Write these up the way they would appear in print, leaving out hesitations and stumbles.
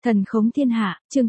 Thần khống thiên hạ, chương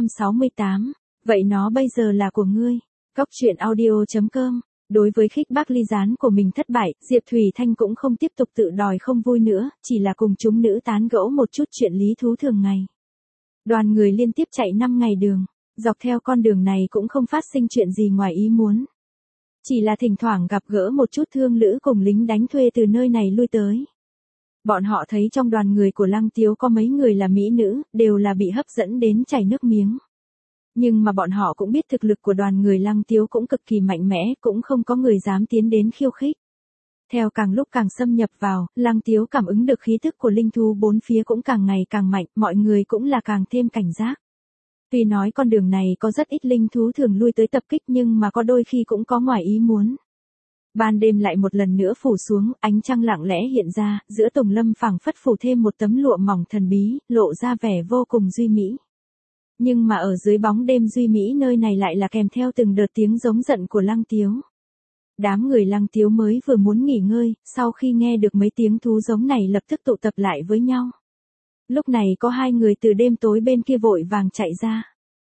868. Vậy nó bây giờ là của ngươi. Cóc truyện audio.com. Đối với khích bác ly gián của mình thất bại, Diệp Thủy Thanh cũng không tiếp tục tự đòi không vui nữa, chỉ là cùng chúng nữ tán gẫu một chút chuyện lý thú thường ngày. Đoàn người liên tiếp chạy 5 ngày đường, dọc theo con đường này cũng không phát sinh chuyện gì ngoài ý muốn. Chỉ là thỉnh thoảng gặp gỡ một chút thương lữ cùng lính đánh thuê từ nơi này lui tới. Bọn họ thấy trong đoàn người của Lăng Tiếu có mấy người là mỹ nữ, đều là bị hấp dẫn đến chảy nước miếng. Nhưng mà bọn họ cũng biết thực lực của đoàn người Lăng Tiếu cũng cực kỳ mạnh mẽ, cũng không có người dám tiến đến khiêu khích. Theo càng lúc càng xâm nhập vào, Lăng Tiếu cảm ứng được khí thức của linh thú bốn phía cũng càng ngày càng mạnh, mọi người cũng là càng thêm cảnh giác. Tuy nói con đường này có rất ít linh thú thường lui tới tập kích nhưng mà có đôi khi cũng có ngoài ý muốn. Ban đêm lại một lần nữa phủ xuống, ánh trăng lặng lẽ hiện ra, giữa tùng lâm phảng phất phủ thêm một tấm lụa mỏng thần bí, lộ ra vẻ vô cùng duy mỹ. Nhưng mà ở dưới bóng đêm duy mỹ nơi này lại là kèm theo từng đợt tiếng giống giận của Lăng Tiếu. Đám người Lăng Tiếu mới vừa muốn nghỉ ngơi, sau khi nghe được mấy tiếng thú giống này lập tức tụ tập lại với nhau. Lúc này có hai người từ đêm tối bên kia vội vàng chạy ra.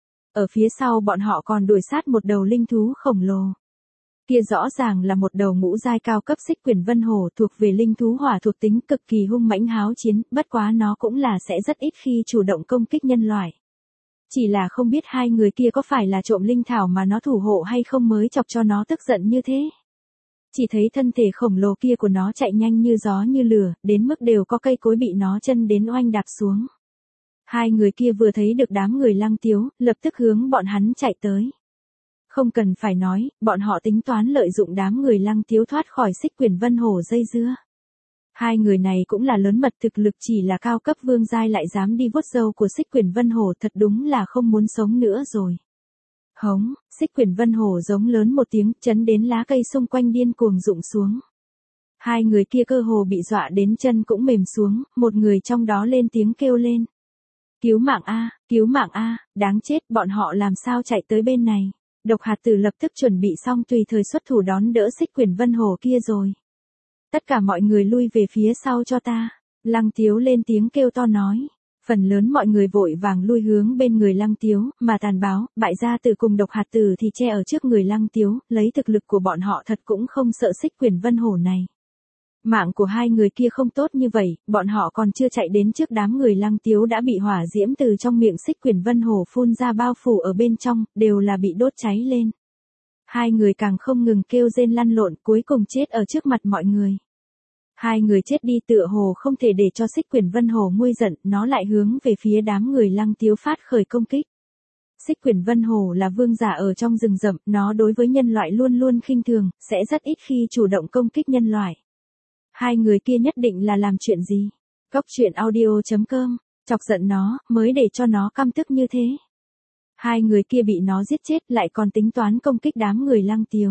Ở phía sau bọn họ còn đuổi sát một đầu linh thú khổng lồ. Kia rõ ràng là một đầu ngũ giai cao cấp xích quyển vân hổ thuộc về linh thú hỏa thuộc tính cực kỳ hung mãnh háo chiến, bất quá nó cũng là sẽ rất ít khi chủ động công kích nhân loại. Chỉ là không biết hai người kia có phải là trộm linh thảo mà nó thủ hộ hay không mới chọc cho nó tức giận như thế. Chỉ thấy thân thể khổng lồ kia của nó chạy nhanh như gió như lửa, đến mức đều có cây cối bị nó chân đến oanh đạp xuống. Hai người kia vừa thấy được đám người Lăng Tiếu, lập tức hướng bọn hắn chạy tới. Không cần phải nói, bọn họ tính toán lợi dụng đám người Lăng Tiếu thoát khỏi xích quyển vân hổ dây dưa. Hai người này cũng là lớn mật, thực lực chỉ là cao cấp vương giai lại dám đi vuốt râu của xích quyển vân hổ, thật đúng là không muốn sống nữa rồi. Hống, xích quyển vân hổ giống lớn một tiếng, chấn đến lá cây xung quanh điên cuồng rụng xuống. Hai người kia cơ hồ bị dọa đến chân cũng mềm xuống, một người trong đó lên tiếng kêu lên. Cứu mạng a, đáng chết, bọn họ làm sao chạy tới bên này. Độc hạt tử lập tức chuẩn bị xong tùy thời xuất thủ đón đỡ xích quyển vân hổ kia rồi. Tất cả mọi người lui về phía sau cho ta. Lăng Tiếu lên tiếng kêu to nói. Phần lớn mọi người vội vàng lui hướng bên người Lăng Tiếu, mà Tàn Báo, Bại Gia Tử cùng Độc Hạt Tử thì che ở trước người Lăng Tiếu, lấy thực lực của bọn họ thật cũng không sợ xích quyển vân hổ này. Mạng của hai người kia không tốt như vậy, bọn họ còn chưa chạy đến trước đám người Lăng Tiếu đã bị hỏa diễm từ trong miệng xích quyển vân hổ phun ra bao phủ ở bên trong, đều là bị đốt cháy lên. Hai người càng không ngừng kêu rên lăn lộn, cuối cùng chết ở trước mặt mọi người. Hai người chết đi tựa hồ không thể để cho xích quyển vân hổ nguôi giận, nó lại hướng về phía đám người Lăng Tiếu phát khởi công kích. Xích quyển vân hổ là vương giả ở trong rừng rậm, nó đối với nhân loại luôn luôn khinh thường, sẽ rất ít khi chủ động công kích nhân loại. Hai người kia nhất định là làm chuyện gì? Cóc truyện audio.com, chọc giận nó, mới để cho nó căm tức như thế. Hai người kia bị nó giết chết lại còn tính toán công kích đám người Lăng Tiếu.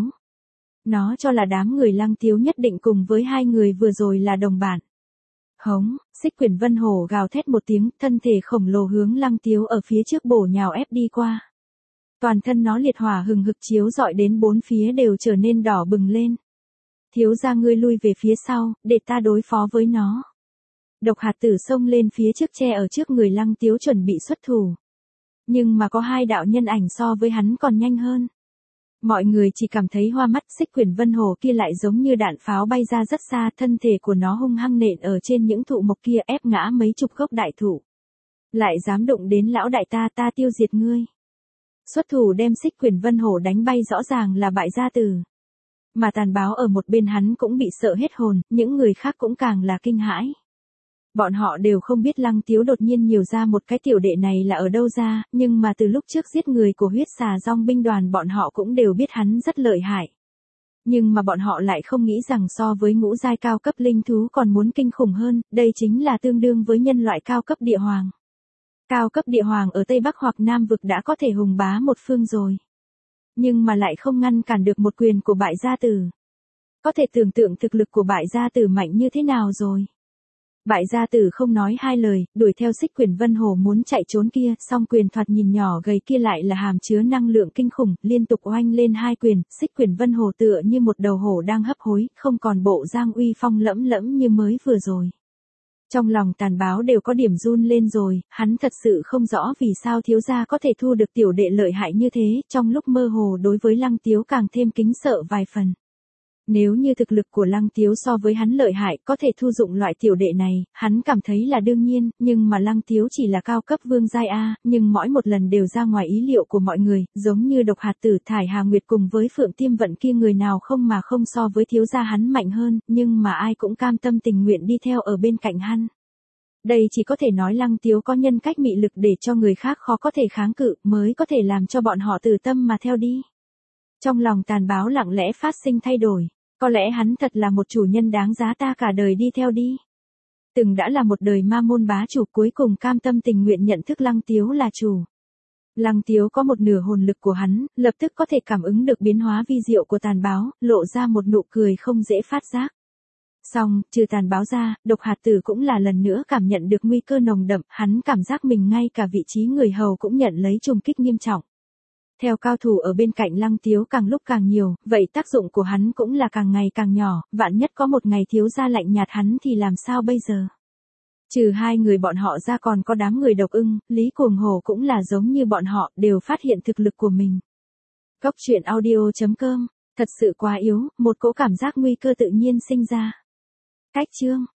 Nó cho là đám người Lăng Tiếu nhất định cùng với hai người vừa rồi là đồng bạn. Hống, xích quyển vân hổ gào thét một tiếng, thân thể khổng lồ hướng Lăng Tiếu ở phía trước bổ nhào ép đi qua. Toàn thân nó liệt hỏa hừng hực chiếu rọi đến bốn phía đều trở nên đỏ bừng lên. Thiếu gia ngươi lui về phía sau, để ta đối phó với nó. Độc Hạt Tử xông lên phía trước che ở trước người Lăng Tiếu chuẩn bị xuất thủ. Nhưng mà có hai đạo nhân ảnh so với hắn còn nhanh hơn. Mọi người chỉ cảm thấy hoa mắt, xích quyển vân hổ kia lại giống như đạn pháo bay ra rất xa, thân thể của nó hung hăng nện ở trên những thụ mộc kia ép ngã mấy chục gốc đại thụ. Lại dám đụng đến lão đại ta tiêu diệt ngươi. Xuất thủ đem xích quyển vân hổ đánh bay rõ ràng là Bại Gia Tử. Mà Tàn Báo ở một bên hắn cũng bị sợ hết hồn, những người khác cũng càng là kinh hãi. Bọn họ đều không biết Lăng Tiếu đột nhiên nhiều ra một cái tiểu đệ này là ở đâu ra, nhưng mà từ lúc trước giết người của huyết xà dong binh đoàn bọn họ cũng đều biết hắn rất lợi hại. Nhưng mà bọn họ lại không nghĩ rằng so với ngũ giai cao cấp linh thú còn muốn kinh khủng hơn, đây chính là tương đương với nhân loại cao cấp địa hoàng. Cao cấp địa hoàng ở Tây Bắc hoặc Nam vực đã có thể hùng bá một phương rồi. Nhưng mà lại không ngăn cản được một quyền của Bại Gia Tử. Có thể tưởng tượng thực lực của Bại Gia Tử mạnh như thế nào rồi. Bại Gia Tử không nói hai lời, đuổi theo xích quyển vân hổ muốn chạy trốn kia, song quyền thoạt nhìn nhỏ gầy kia lại là hàm chứa năng lượng kinh khủng, liên tục oanh lên hai quyền, xích quyển vân hổ tựa như một đầu hổ đang hấp hối, không còn bộ dáng uy phong lẫm lẫm như mới vừa rồi. Trong lòng Tàn Báo đều có điểm run lên rồi, hắn thật sự không rõ vì sao thiếu gia có thể thu được tiểu đệ lợi hại như thế, trong lúc mơ hồ đối với Lăng Tiếu càng thêm kính sợ vài phần. Nếu như thực lực của Lăng Tiếu so với hắn lợi hại có thể thu dụng loại tiểu đệ này, hắn cảm thấy là đương nhiên, nhưng mà Lăng Tiếu chỉ là cao cấp vương giai A, nhưng mỗi một lần đều ra ngoài ý liệu của mọi người, giống như Độc Hạt Tử Thải Hà Nguyệt cùng với Phượng Tiêm Vận kia người nào không so với thiếu gia hắn mạnh hơn, nhưng mà ai cũng cam tâm tình nguyện đi theo ở bên cạnh hắn. Đây chỉ có thể nói Lăng Tiếu có nhân cách mị lực để cho người khác khó có thể kháng cự, mới có thể làm cho bọn họ từ tâm mà theo đi. Trong lòng Tàn Báo lặng lẽ phát sinh thay đổi, có lẽ hắn thật là một chủ nhân đáng giá ta cả đời đi theo đi. Từng đã là một đời ma môn bá chủ cuối cùng cam tâm tình nguyện nhận thức Lăng Tiếu là chủ. Lăng Tiếu có một nửa hồn lực của hắn, lập tức có thể cảm ứng được biến hóa vi diệu của Tàn Báo, lộ ra một nụ cười không dễ phát giác. Xong, trừ Tàn Báo ra, Độc Hạt Tử cũng là lần nữa cảm nhận được nguy cơ nồng đậm, hắn cảm giác mình ngay cả vị trí người hầu cũng nhận lấy trùng kích nghiêm trọng. Theo cao thủ ở bên cạnh Lăng Tiếu càng lúc càng nhiều, vậy tác dụng của hắn cũng là càng ngày càng nhỏ, vạn nhất có một ngày thiếu gia lạnh nhạt hắn thì làm sao bây giờ? Trừ hai người bọn họ ra còn có đám người Độc Ưng, Lý Cuồng Hổ cũng là giống như bọn họ, đều phát hiện thực lực của mình. Góc truyện audio.com, thật sự quá yếu, một cỗ cảm giác nguy cơ tự nhiên sinh ra. Cách chương